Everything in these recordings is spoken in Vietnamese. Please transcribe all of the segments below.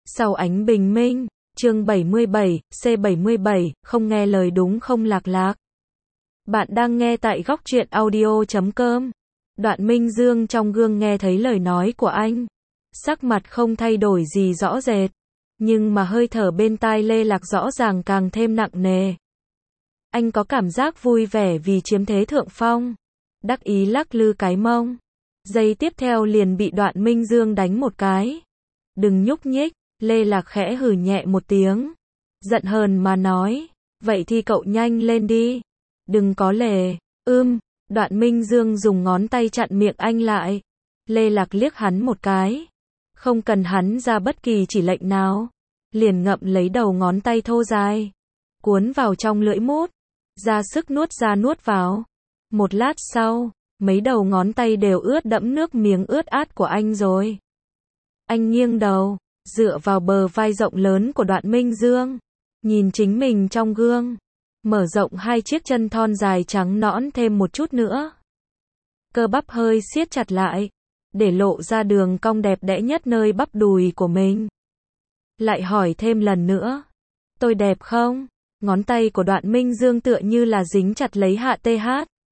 Sau ánh bình minh, chương 77, C77, không nghe lời đúng không lạc lạc. Bạn đang nghe tại góc truyện audio.com. Đoạn Minh Dương trong gương nghe thấy lời nói của anh. Sắc mặt không thay đổi gì rõ rệt. Nhưng mà hơi thở bên tai Lê Lạc rõ ràng càng thêm nặng nề. Anh có cảm giác vui vẻ vì chiếm thế thượng phong. Đắc ý lắc lư cái mông. Giây tiếp theo liền bị Đoạn Minh Dương đánh một cái. Đừng nhúc nhích. Lê Lạc khẽ hừ nhẹ một tiếng. Giận hờn mà nói. Vậy thì cậu nhanh lên đi. Đừng có lề. Đoạn Minh Dương dùng ngón tay chặn miệng anh lại. Lê Lạc liếc hắn một cái. Không cần hắn ra bất kỳ chỉ lệnh nào. Liền ngậm lấy đầu ngón tay thô dài. Cuốn vào trong lưỡi mút. Ra sức nuốt ra nuốt vào. Một lát sau, mấy đầu ngón tay đều ướt đẫm nước miếng ướt át của anh rồi. Anh nghiêng đầu, dựa vào bờ vai rộng lớn của Đoạn Minh Dương. Nhìn chính mình trong gương. Mở rộng hai chiếc chân thon dài trắng nõn thêm một chút nữa. Cơ bắp hơi siết chặt lại. Để lộ ra đường cong đẹp đẽ nhất nơi bắp đùi của mình. Lại hỏi thêm lần nữa. Tôi đẹp không? Ngón tay của Đoạn Minh Dương tựa như là dính chặt lấy hạ TH.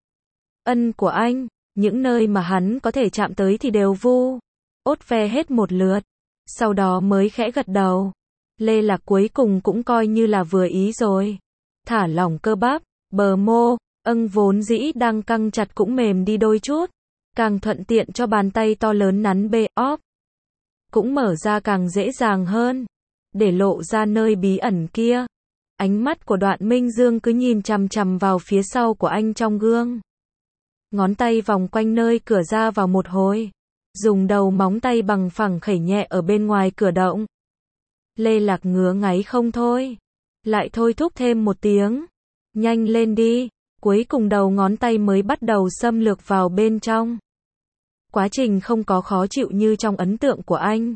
Ân của anh, những nơi mà hắn có thể chạm tới thì đều vu. Ốt ve hết một lượt. Sau đó mới khẽ gật đầu. Lê Lạc cuối cùng cũng coi như là vừa ý rồi. Thả lỏng cơ bắp, bờ mô, vốn dĩ đang căng chặt cũng mềm đi đôi chút. Càng thuận tiện cho bàn tay to lớn nắn bê óp. Cũng mở ra càng dễ dàng hơn. Để lộ ra nơi bí ẩn kia. Ánh mắt của Đoạn Minh Dương cứ nhìn chằm chằm vào phía sau của anh trong gương. Ngón tay vòng quanh nơi cửa ra vào một hồi. Dùng đầu móng tay bằng phẳng khẩy nhẹ ở bên ngoài cửa động. Lê Lạc ngứa ngáy không thôi. Lại thôi thúc thêm một tiếng. Nhanh lên đi. Cuối cùng đầu ngón tay mới bắt đầu xâm lược vào bên trong. Quá trình không có khó chịu như trong ấn tượng của anh.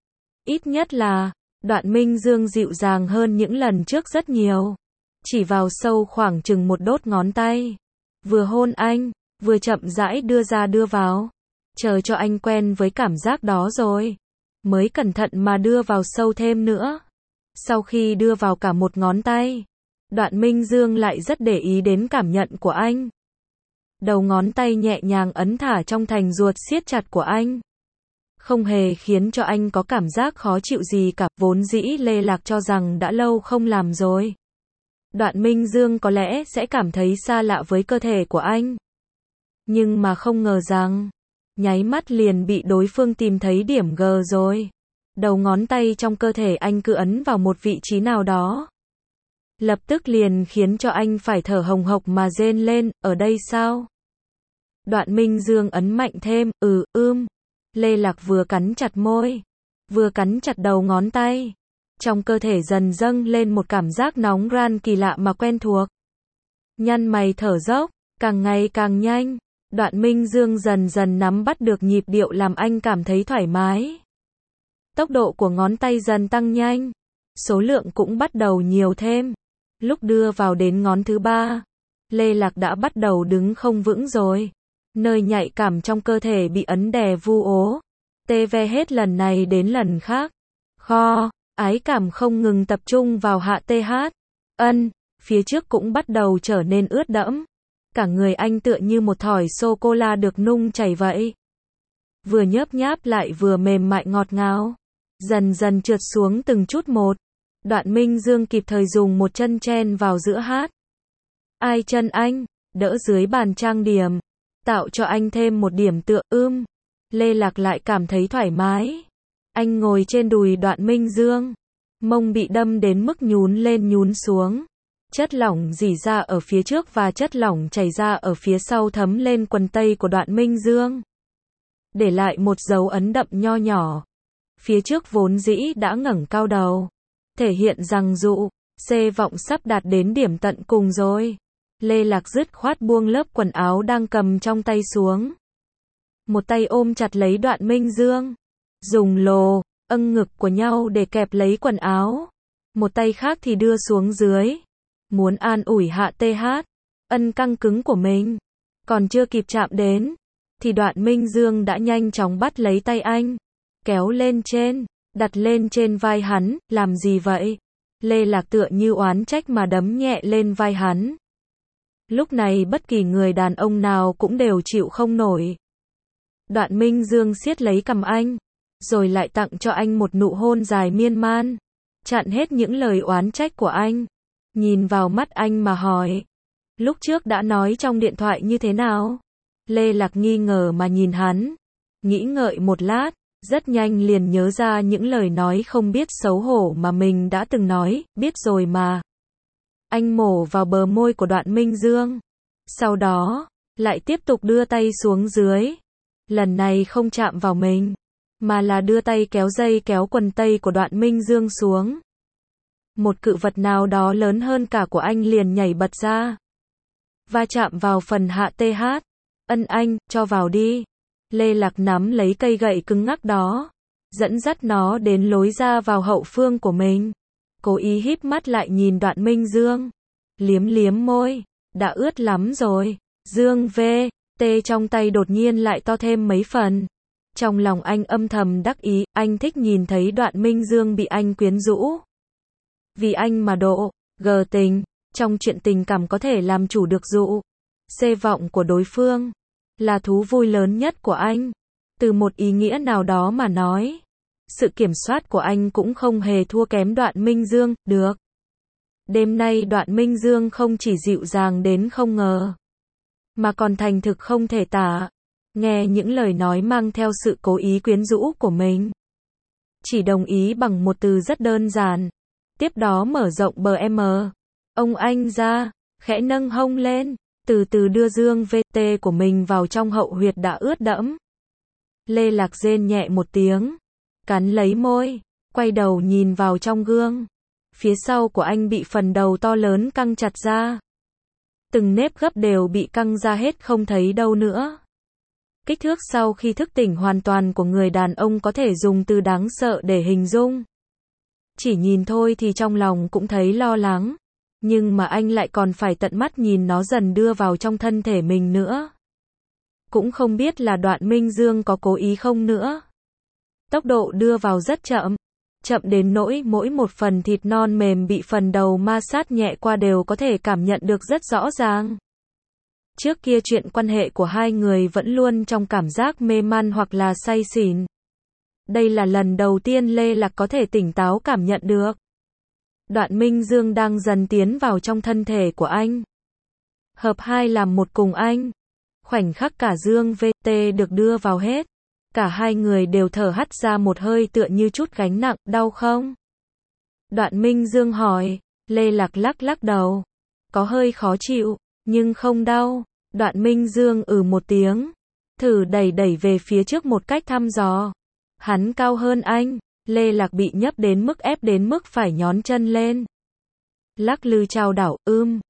Ít nhất là, Đoạn Minh Dương dịu dàng hơn những lần trước rất nhiều. Chỉ vào sâu khoảng chừng một đốt ngón tay. Vừa hôn anh, vừa chậm rãi đưa ra đưa vào. Chờ cho anh quen với cảm giác đó rồi. Mới cẩn thận mà đưa vào sâu thêm nữa. Sau khi đưa vào cả một ngón tay, Đoạn Minh Dương lại rất để ý đến cảm nhận của anh. Đầu ngón tay nhẹ nhàng ấn thả trong thành ruột siết chặt của anh. Không hề khiến cho anh có cảm giác khó chịu gì cả, vốn dĩ Lê Lạc cho rằng đã lâu không làm rồi. Đoạn Minh Dương có lẽ sẽ cảm thấy xa lạ với cơ thể của anh. Nhưng mà không ngờ rằng, nháy mắt liền bị đối phương tìm thấy điểm G rồi. Đầu ngón tay trong cơ thể anh cứ ấn vào một vị trí nào đó. Lập tức liền khiến cho anh phải thở hồng hộc mà rên lên, ở đây sao? Đoạn Minh Dương ấn mạnh thêm, Lê Lạc vừa cắn chặt môi, vừa cắn chặt đầu ngón tay. Trong cơ thể dần dâng lên một cảm giác nóng ran kỳ lạ mà quen thuộc. Nhăn mày thở dốc, càng ngày càng nhanh. Đoạn Minh Dương dần dần nắm bắt được nhịp điệu làm anh cảm thấy thoải mái. Tốc độ của ngón tay dần tăng nhanh. Số lượng cũng bắt đầu nhiều thêm. Lúc đưa vào đến ngón thứ 3, Lê Lạc đã bắt đầu đứng không vững rồi. Nơi nhạy cảm trong cơ thể bị ấn đè vu ố. Tê ve hết lần này đến lần khác. Ái cảm không ngừng tập trung vào hạ TH. Phía trước cũng bắt đầu trở nên ướt đẫm. Cả người anh tựa như một thỏi sô-cô-la được nung chảy vậy. Vừa nhớp nháp lại vừa mềm mại ngọt ngào. Dần dần trượt xuống từng chút một. Đoạn Minh Dương kịp thời dùng một chân chen vào giữa hát. Ai chân anh, đỡ dưới bàn trang điểm. Tạo cho anh thêm một điểm tựa Lê Lạc lại cảm thấy thoải mái. Anh ngồi trên đùi Đoạn Minh Dương. Mông bị đâm đến mức nhún lên nhún xuống. Chất lỏng rỉ ra ở phía trước và chất lỏng chảy ra ở phía sau thấm lên quần tây của Đoạn Minh Dương. Để lại một dấu ấn đậm nho nhỏ. Phía trước vốn dĩ đã ngẩng cao đầu. Thể hiện rằng dụ, vọng sắp đạt đến điểm tận cùng rồi. Lê Lạc dứt khoát buông lớp quần áo đang cầm trong tay xuống. Một tay ôm chặt lấy Đoạn Minh Dương. Dùng ngực của nhau để kẹp lấy quần áo. Một tay khác thì đưa xuống dưới. Muốn an ủi hạ TH. Căng cứng của mình. Còn chưa kịp chạm đến. Thì Đoạn Minh Dương đã nhanh chóng bắt lấy tay anh. Kéo lên trên. đặt lên trên vai hắn, làm gì vậy? Lê Lạc tựa như oán trách mà đấm nhẹ lên vai hắn. Lúc này bất kỳ người đàn ông nào cũng đều chịu không nổi. Đoạn Minh Dương siết lấy cằm anh, rồi lại tặng cho anh một nụ hôn dài miên man, chặn hết những lời oán trách của anh. Nhìn vào mắt anh mà hỏi, lúc trước đã nói trong điện thoại như thế nào? Lê Lạc nghi ngờ mà nhìn hắn, nghĩ ngợi một lát, rất nhanh liền nhớ ra những lời nói không biết xấu hổ mà mình đã từng nói, biết rồi mà. Anh mổ vào bờ môi của Đoạn Minh Dương, sau đó, lại tiếp tục đưa tay xuống dưới. Lần này không chạm vào mình, mà là đưa tay kéo dây kéo quần tây của Đoạn Minh Dương xuống. Một cự vật nào đó lớn hơn cả của anh liền nhảy bật ra, va chạm vào phần hạ TH. Ân anh, cho vào đi. Lê Lạc nắm lấy cây gậy cứng ngắc đó, dẫn dắt nó đến lối ra vào hậu phương của mình. Cố ý híp mắt lại nhìn Đoạn Minh Dương, liếm liếm môi, đã ướt lắm rồi. Dương VT trong tay đột nhiên lại to thêm mấy phần. Trong lòng anh âm thầm đắc ý, anh thích nhìn thấy Đoạn Minh Dương bị anh quyến rũ. Vì anh mà độ gờ tình, trong chuyện tình cảm có thể làm chủ được dụ xê vọng của đối phương, là thú vui lớn nhất của anh. Từ một ý nghĩa nào đó mà nói, sự kiểm soát của anh cũng không hề thua kém Đoạn Minh Dương, được. Đêm nay Đoạn Minh Dương không chỉ dịu dàng đến không ngờ, mà còn thành thực không thể tả. Nghe những lời nói mang theo sự cố ý quyến rũ của mình, chỉ đồng ý bằng một từ rất đơn giản. Tiếp đó mở rộng bờ M. Ông anh ra, khẽ nâng hông lên, từ từ đưa Dương VT của mình vào trong hậu huyệt đã ướt đẫm. Lê Lạc rên nhẹ một tiếng, cắn lấy môi, quay đầu nhìn vào trong gương. Phía sau của anh bị phần đầu to lớn căng chặt ra. Từng nếp gấp đều bị căng ra hết không thấy đâu nữa. Kích thước sau khi thức tỉnh hoàn toàn của người đàn ông có thể dùng từ đáng sợ để hình dung. Chỉ nhìn thôi thì trong lòng cũng thấy lo lắng. Nhưng mà anh lại còn phải tận mắt nhìn nó dần đưa vào trong thân thể mình nữa. Cũng không biết là Đoạn Minh Dương có cố ý không nữa. Tốc độ đưa vào rất chậm. Chậm đến nỗi mỗi một phần thịt non mềm bị phần đầu ma sát nhẹ qua đều có thể cảm nhận được rất rõ ràng. Trước kia chuyện quan hệ của hai người vẫn luôn trong cảm giác mê man hoặc là say xỉn. Đây là lần đầu tiên Lê Lạc có thể tỉnh táo cảm nhận được. Đoạn Minh Dương đang dần tiến vào trong thân thể của anh. Hợp hai làm một cùng anh. Khoảnh khắc cả Dương VT được đưa vào hết. Cả hai người đều thở hắt ra một hơi tựa như chút gánh nặng, đau không? Đoạn Minh Dương hỏi, Lê Lạc lắc lắc đầu. Có hơi khó chịu, nhưng không đau. Đoạn Minh Dương một tiếng. Thử đẩy về phía trước một cách thăm dò. Hắn cao hơn anh. Lê Lạc bị nhấp đến mức ép đến mức phải nhón chân lên. Lắc lư chao đảo,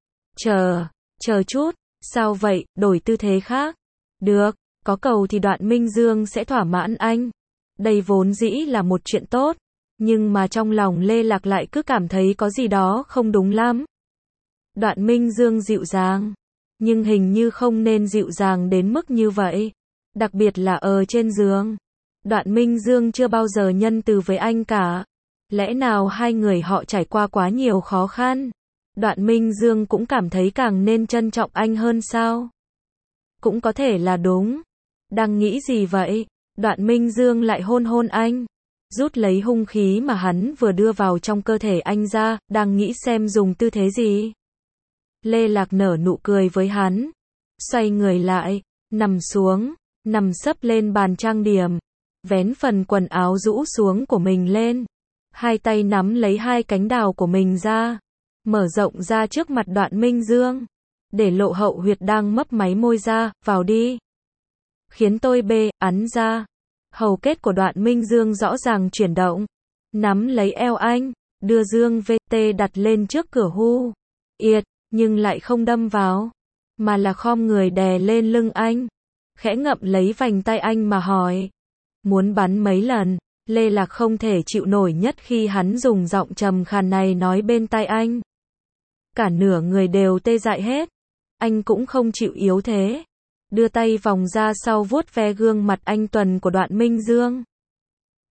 chờ chút, sao vậy, đổi tư thế khác. Được, có cầu thì Đoạn Minh Dương sẽ thỏa mãn anh. Đây vốn dĩ là một chuyện tốt, nhưng mà trong lòng Lê Lạc lại cứ cảm thấy có gì đó không đúng lắm. Đoạn Minh Dương dịu dàng, nhưng hình như không nên dịu dàng đến mức như vậy. Đặc biệt là ở trên giường. Đoạn Minh Dương chưa bao giờ nhân từ với anh cả. Lẽ nào hai người họ trải qua quá nhiều khó khăn? Đoạn Minh Dương cũng cảm thấy càng nên trân trọng anh hơn sao? Cũng có thể là đúng. Đang nghĩ gì vậy? Đoạn Minh Dương lại hôn hôn anh. Rút lấy hung khí mà hắn vừa đưa vào trong cơ thể anh ra, đang nghĩ xem dùng tư thế gì. Lê Lạc nở nụ cười với hắn. Xoay người lại, nằm xuống, nằm sấp lên bàn trang điểm. Vén phần quần áo rũ xuống của mình lên. Hai tay nắm lấy hai cánh đào của mình ra. Mở rộng ra trước mặt Đoạn Minh Dương. Để lộ hậu huyệt đang mấp máy môi ra, vào đi. Khiến tôi ắn ra. Hầu kết của Đoạn Minh Dương rõ ràng chuyển động. Nắm lấy eo anh. Đưa Dương VT đặt lên trước cửa hu. Nhưng lại không đâm vào. Mà là khom người đè lên lưng anh. Khẽ ngậm lấy vành tay anh mà hỏi. Muốn bắn mấy lần? Lê Lạc không thể chịu nổi nhất khi hắn dùng giọng trầm khàn này nói bên tai anh. Cả nửa người đều tê dại hết. Anh cũng không chịu yếu thế. Đưa tay vòng ra sau vuốt ve gương mặt anh tuần của Đoạn Minh Dương.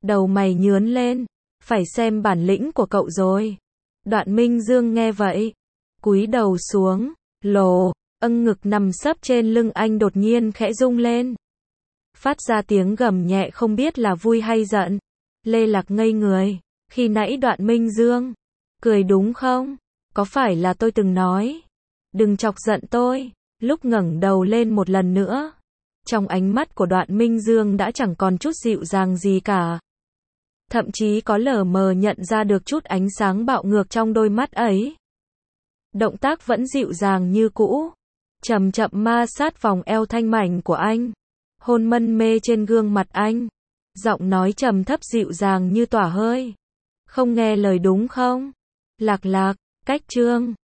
Đầu mày nhướn lên. Phải xem bản lĩnh của cậu rồi. Đoạn Minh Dương nghe vậy. Cúi đầu xuống. Lồ. Ngực nằm sấp trên lưng anh đột nhiên khẽ rung lên. Phát ra tiếng gầm nhẹ không biết là vui hay giận. Lê Lạc ngây người. Khi nãy Đoạn Minh Dương. Cười đúng không? Có phải là tôi từng nói? Đừng chọc giận tôi. Lúc ngẩng đầu lên một lần nữa. Trong ánh mắt của Đoạn Minh Dương đã chẳng còn chút dịu dàng gì cả. Thậm chí có lờ mờ nhận ra được chút ánh sáng bạo ngược trong đôi mắt ấy. Động tác vẫn dịu dàng như cũ. Chậm chậm ma sát vòng eo thanh mảnh của anh. Hôn mân mê trên gương mặt anh. Giọng nói trầm thấp dịu dàng như tỏa hơi. Không nghe lời đúng không? Lạc Lạc, cách chương